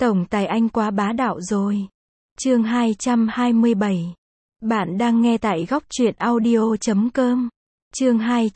Tổng tài anh quá bá đạo rồi. Chương 227. Bạn đang nghe tại góc truyện audio.com. Chương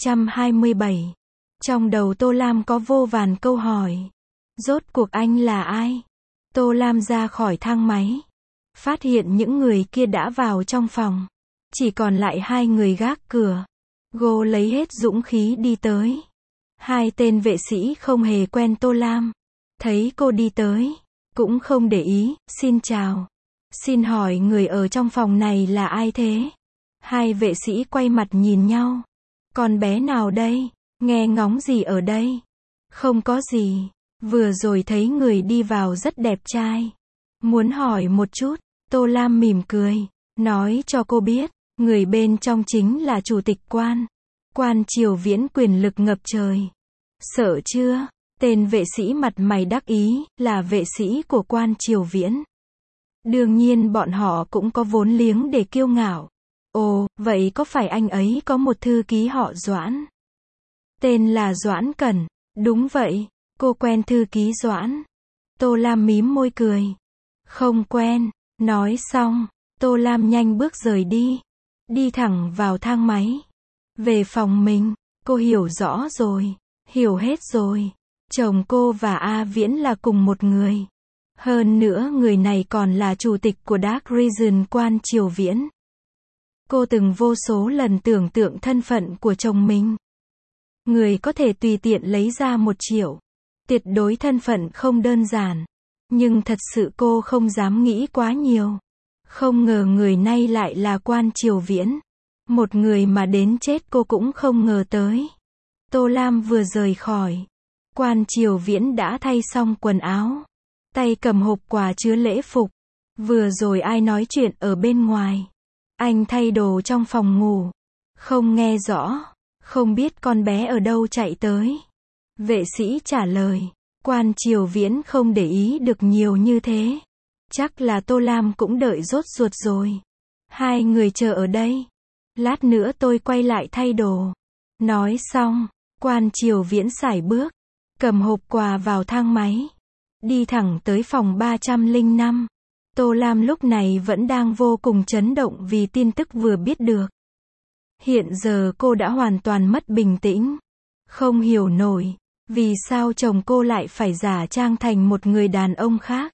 227. Trong đầu Tô Lam có vô vàn câu hỏi. Rốt cuộc anh là ai? Tô Lam ra khỏi thang máy. Phát hiện những người kia đã vào trong phòng. Chỉ còn lại hai người gác cửa. Cô lấy hết dũng khí đi tới. Hai tên vệ sĩ không hề quen Tô Lam. Thấy cô đi tới, cũng không để ý, xin chào. Xin hỏi người ở trong phòng này là ai thế? Hai vệ sĩ quay mặt nhìn nhau. Con bé nào đây? Nghe ngóng gì ở đây? Không có gì. Vừa rồi thấy người đi vào rất đẹp trai. Muốn hỏi một chút. Tô Lam mỉm cười. Nói cho cô biết. Người bên trong chính là chủ tịch quan. Quan Triều Viễn quyền lực ngập trời. Sợ chưa? Tên vệ sĩ mặt mày đắc ý, là vệ sĩ của Quan Triều Viễn. Đương nhiên bọn họ cũng có vốn liếng để kiêu ngạo. Ồ, vậy có phải anh ấy có một thư ký họ Doãn? Tên là Doãn Cẩn. Đúng vậy, cô quen thư ký Doãn. Tô Lam mím môi cười. Không quen. Nói xong, Tô Lam nhanh bước rời đi. Đi thẳng vào thang máy. Về phòng mình, cô hiểu rõ rồi. Hiểu hết rồi. Chồng cô và A Viễn là cùng một người. Hơn nữa người này còn là chủ tịch của Dark Region Quan Triều Viễn. Cô từng vô số lần tưởng tượng thân phận của chồng mình. Người có thể tùy tiện lấy ra 1 triệu. Tuyệt đối thân phận không đơn giản. Nhưng thật sự cô không dám nghĩ quá nhiều. Không ngờ người này lại là Quan Triều Viễn. Một người mà đến chết cô cũng không ngờ tới. Tô Lam vừa rời khỏi. Quan Triều Viễn đã thay xong quần áo. Tay cầm hộp quà chứa lễ phục. Vừa rồi ai nói chuyện ở bên ngoài? Anh thay đồ trong phòng ngủ. Không nghe rõ. Không biết con bé ở đâu chạy tới. Vệ sĩ trả lời. Quan Triều Viễn không để ý được nhiều như thế. Chắc là Tô Lam cũng đợi rốt ruột rồi. Hai người chờ ở đây. Lát nữa tôi quay lại thay đồ. Nói xong, Quan Triều Viễn sải bước. Cầm hộp quà vào thang máy. Đi thẳng tới phòng 305. Tô Lam lúc này vẫn đang vô cùng chấn động vì tin tức vừa biết được. Hiện giờ cô đã hoàn toàn mất bình tĩnh. Không hiểu nổi. Vì sao chồng cô lại phải giả trang thành một người đàn ông khác?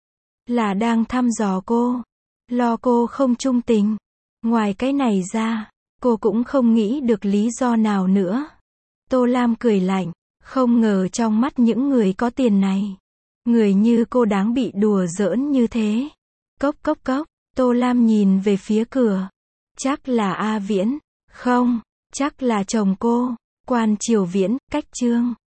Là đang thăm dò cô. Lo cô không trung tình. Ngoài cái này ra, cô cũng không nghĩ được lý do nào nữa. Tô Lam cười lạnh. Không ngờ trong mắt những người có tiền này, người như cô đáng bị đùa giỡn như thế. Cốc cốc cốc. Tô Lam nhìn về phía cửa. Chắc là A Viễn. Không, chắc là chồng cô. Quan Triều Viễn, cách chương.